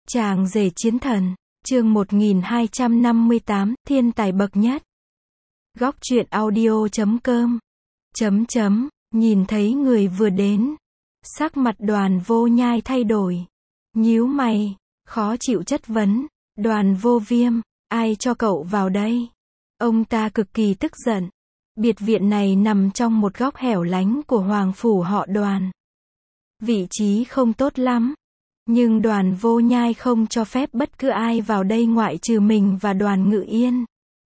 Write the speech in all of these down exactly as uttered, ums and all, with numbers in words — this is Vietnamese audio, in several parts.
Chàng rể chiến thần, chương một nghìn hai trăm năm mươi tám, thiên tài bậc nhất. Góc truyện audio chấm com. Chấm chấm, nhìn thấy người vừa đến. Sắc mặt Đoàn Vô Nhai thay đổi. Nhíu mày, khó chịu chất vấn. Đoàn Vô Viêm, ai cho cậu vào đây? Ông ta cực kỳ tức giận. Biệt viện này nằm trong một góc hẻo lánh của hoàng phủ họ Đoàn. Vị trí không tốt lắm. Nhưng Đoàn Vô Nhai không cho phép bất cứ ai vào đây ngoại trừ mình và Đoàn Ngự Yên.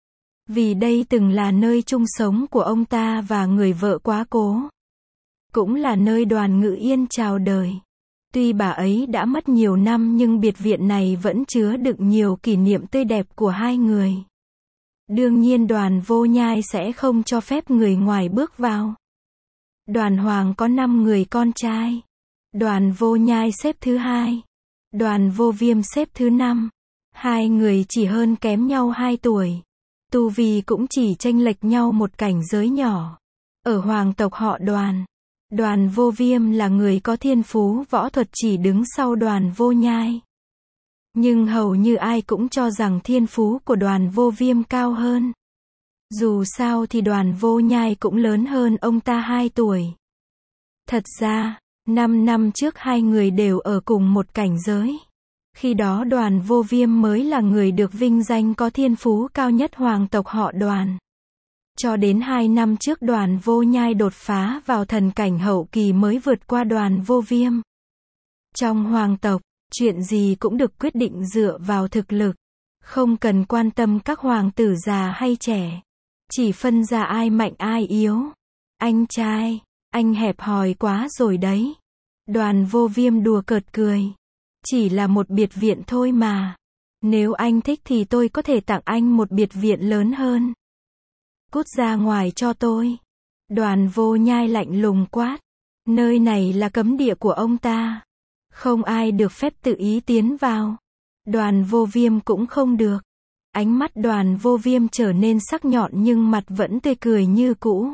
Vì đây từng là nơi chung sống của ông ta và người vợ quá cố. Cũng là nơi Đoàn Ngự Yên chào đời. Tuy bà ấy đã mất nhiều năm nhưng biệt viện này vẫn chứa đựng nhiều kỷ niệm tươi đẹp của hai người. Đương nhiên Đoàn Vô Nhai sẽ không cho phép người ngoài bước vào. Đoàn Hoàng có năm người con trai. Đoàn Vô Nhai xếp thứ hai. Đoàn Vô Viêm xếp thứ năm. Hai người chỉ hơn kém nhau hai tuổi. Tu vi cũng chỉ chênh lệch nhau một cảnh giới nhỏ. Ở hoàng tộc họ Đoàn, Đoàn Vô Viêm là người có thiên phú võ thuật chỉ đứng sau Đoàn Vô Nhai. Nhưng hầu như ai cũng cho rằng thiên phú của Đoàn Vô Viêm cao hơn. Dù sao thì Đoàn Vô Nhai cũng lớn hơn ông ta hai tuổi. Thật ra, năm năm trước hai người đều ở cùng một cảnh giới. Khi đó Đoàn Vô Viêm mới là người được vinh danh có thiên phú cao nhất hoàng tộc họ Đoàn. Cho đến hai năm trước Đoàn Vô Nhai đột phá vào thần cảnh hậu kỳ mới vượt qua Đoàn Vô Viêm. Trong hoàng tộc, chuyện gì cũng được quyết định dựa vào thực lực. Không cần quan tâm các hoàng tử già hay trẻ. Chỉ phân ra ai mạnh ai yếu. Anh trai, anh hẹp hòi quá rồi đấy. Đoàn Vô Viêm đùa cợt cười. Chỉ là một biệt viện thôi mà. Nếu anh thích thì tôi có thể tặng anh một biệt viện lớn hơn. Cút ra ngoài cho tôi. Đoàn Vô Nhai lạnh lùng quát. Nơi này là cấm địa của ông ta. Không ai được phép tự ý tiến vào. Đoàn Vô Viêm cũng không được. Ánh mắt Đoàn Vô Viêm trở nên sắc nhọn nhưng mặt vẫn tươi cười như cũ.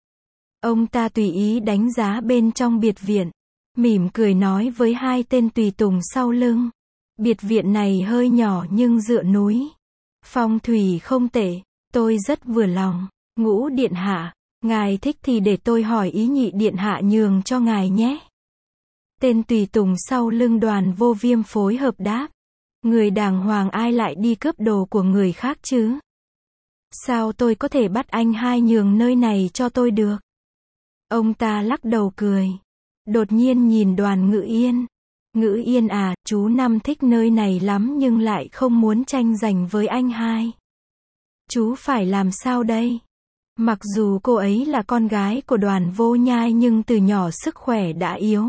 Ông ta tùy ý đánh giá bên trong biệt viện. Mỉm cười nói với hai tên tùy tùng sau lưng. Biệt viện này hơi nhỏ nhưng dựa núi. Phong thủy không tệ, tôi rất vừa lòng. Ngũ điện hạ, ngài thích thì để tôi hỏi ý nhị điện hạ nhường cho ngài nhé. Tên tùy tùng sau lưng Đoàn Vô Viêm phối hợp đáp. Người đàng hoàng ai lại đi cướp đồ của người khác chứ? Sao tôi có thể bắt anh hai nhường nơi này cho tôi được? Ông ta lắc đầu cười. Đột nhiên nhìn Đoàn Ngự Yên. Ngự Yên à, chú Năm thích nơi này lắm nhưng lại không muốn tranh giành với anh hai. Chú phải làm sao đây? Mặc dù cô ấy là con gái của Đoàn Vô Nhai nhưng từ nhỏ sức khỏe đã yếu.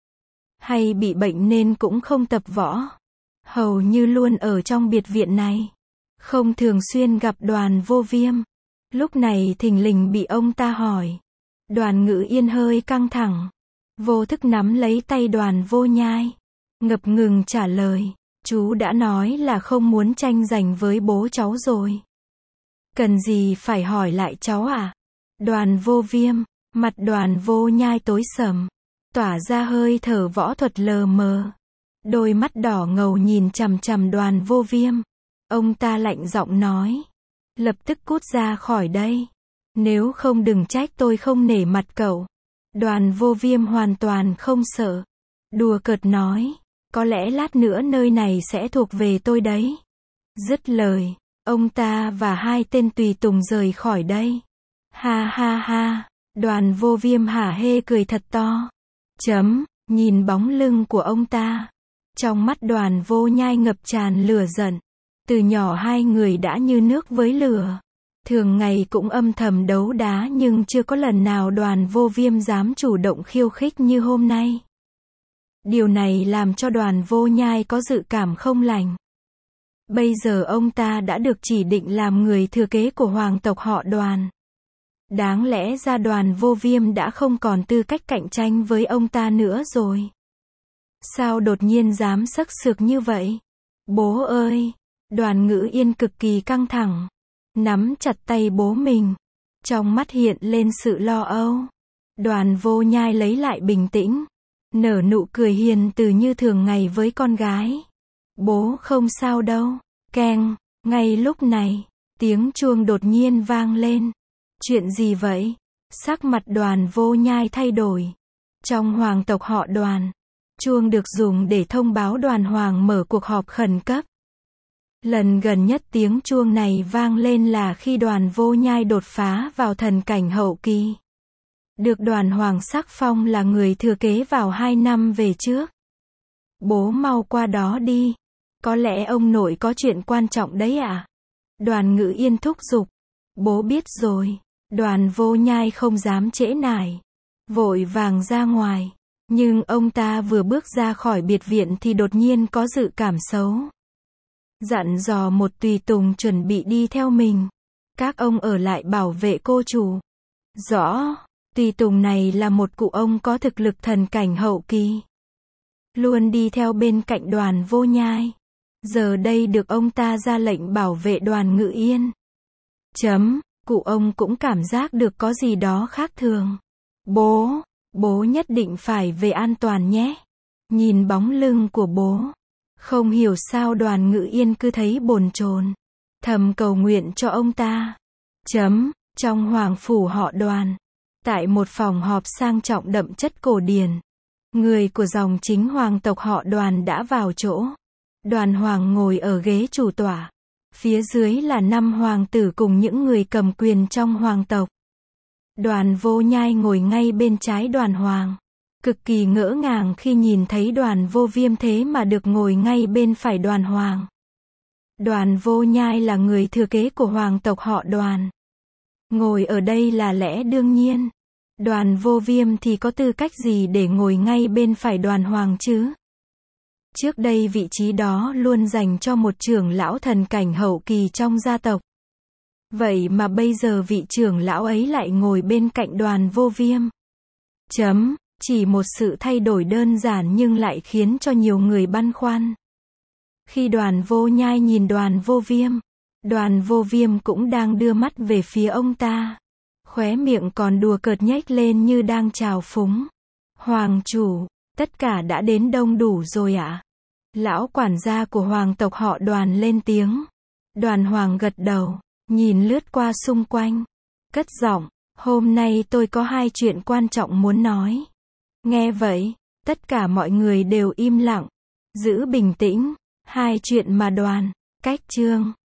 Hay bị bệnh nên cũng không tập võ. Hầu như luôn ở trong biệt viện này. Không thường xuyên gặp Đoàn Vô Viêm. Lúc này thình lình bị ông ta hỏi. Đoàn Ngự Yên hơi căng thẳng. Vô thức nắm lấy tay Đoàn Vô Nhai. Ngập ngừng trả lời. Chú đã nói là không muốn tranh giành với bố cháu rồi. Cần gì phải hỏi lại cháu à? Đoàn Vô Viêm, mặt Đoàn Vô Nhai tối sầm. Tỏa ra hơi thở võ thuật lờ mờ. Đôi mắt đỏ ngầu nhìn chằm chằm Đoàn Vô Viêm. Ông ta lạnh giọng nói. Lập tức cút ra khỏi đây. Nếu không đừng trách tôi không nể mặt cậu. Đoàn Vô Viêm hoàn toàn không sợ. Đùa cợt nói. Có lẽ lát nữa nơi này sẽ thuộc về tôi đấy. Dứt lời. Ông ta và hai tên tùy tùng rời khỏi đây. Ha ha ha. Đoàn Vô Viêm hả hê cười thật to. Chấm. Nhìn bóng lưng của ông ta. Trong mắt Đoàn Vô Nhai ngập tràn lửa giận. Từ nhỏ hai người đã như nước với lửa. Thường ngày cũng âm thầm đấu đá nhưng chưa có lần nào Đoàn Vô Viêm dám chủ động khiêu khích như hôm nay. Điều này làm cho Đoàn Vô Nhai có dự cảm không lành. Bây giờ ông ta đã được chỉ định làm người thừa kế của hoàng tộc họ Đoàn. Đáng lẽ ra Đoàn Vô Viêm đã không còn tư cách cạnh tranh với ông ta nữa rồi. Sao đột nhiên dám xấc xược như vậy? Bố ơi! Đoàn Ngự Yên cực kỳ căng thẳng. Nắm chặt tay bố mình. Trong mắt hiện lên sự lo âu. Đoàn Vô Nhai lấy lại bình tĩnh. Nở nụ cười hiền từ như thường ngày với con gái. Bố không sao đâu. Keng, ngay lúc này, tiếng chuông đột nhiên vang lên. Chuyện gì vậy? Sắc mặt Đoàn Vô Nhai thay đổi. Trong hoàng tộc họ Đoàn, chuông được dùng để thông báo đoàn hoàng mở cuộc họp khẩn cấp. Lần gần nhất tiếng chuông này vang lên là khi Đoàn Vô Nhai đột phá vào thần cảnh hậu kỳ. Được đoàn hoàng sắc phong là người thừa kế vào hai năm về trước. Bố mau qua đó đi. Có lẽ ông nội có chuyện quan trọng đấy ạ. À? Đoàn Ngự Yên thúc giục. Bố biết rồi. Đoàn Vô Nhai không dám trễ nải. Vội vàng ra ngoài. Nhưng ông ta vừa bước ra khỏi biệt viện thì đột nhiên có dự cảm xấu. Dặn dò một tùy tùng chuẩn bị đi theo mình. Các ông ở lại bảo vệ cô chủ. Rõ. Tùy tùng này là một cụ ông có thực lực thần cảnh hậu kỳ. Luôn đi theo bên cạnh Đoàn Vô Nhai. Giờ đây được ông ta ra lệnh bảo vệ Đoàn Ngự Yên. Chấm, cụ ông cũng cảm giác được có gì đó khác thường. Bố, bố nhất định phải về an toàn nhé. Nhìn bóng lưng của bố. Không hiểu sao Đoàn Ngự Yên cứ thấy bồn chồn. Thầm cầu nguyện cho ông ta. Chấm, trong hoàng phủ họ Đoàn. Tại một phòng họp sang trọng đậm chất cổ điển. Người của dòng chính hoàng tộc họ Đoàn đã vào chỗ. Đoàn hoàng ngồi ở ghế chủ tọa. Phía dưới là năm hoàng tử cùng những người cầm quyền trong hoàng tộc. Đoàn Vô Nhai ngồi ngay bên trái đoàn hoàng. Cực kỳ ngỡ ngàng khi nhìn thấy Đoàn Vô Viêm thế mà được ngồi ngay bên phải đoàn hoàng. Đoàn Vô Nhai là người thừa kế của hoàng tộc họ Đoàn. Ngồi ở đây là lẽ đương nhiên. Đoàn Vô Viêm thì có tư cách gì để ngồi ngay bên phải đoàn hoàng chứ? Trước đây vị trí đó luôn dành cho một trưởng lão thần cảnh hậu kỳ trong gia tộc. Vậy mà bây giờ vị trưởng lão ấy lại ngồi bên cạnh Đoàn Vô Viêm. Chấm, chỉ một sự thay đổi đơn giản nhưng lại khiến cho nhiều người băn khoăn. Khi Đoàn Vô Nhai nhìn Đoàn Vô Viêm, Đoàn Vô Viêm cũng đang đưa mắt về phía ông ta. Khóe miệng còn đùa cợt nhếch lên như đang chào phúng. Hoàng chủ, tất cả đã đến đông đủ rồi ạ. À? Lão quản gia của hoàng tộc họ Đoàn lên tiếng. Đoàn hoàng gật đầu, nhìn lướt qua xung quanh. Cất giọng, hôm nay tôi có hai chuyện quan trọng muốn nói. Nghe vậy, tất cả mọi người đều im lặng. Giữ bình tĩnh, hai chuyện mà Đoàn, Cách Chương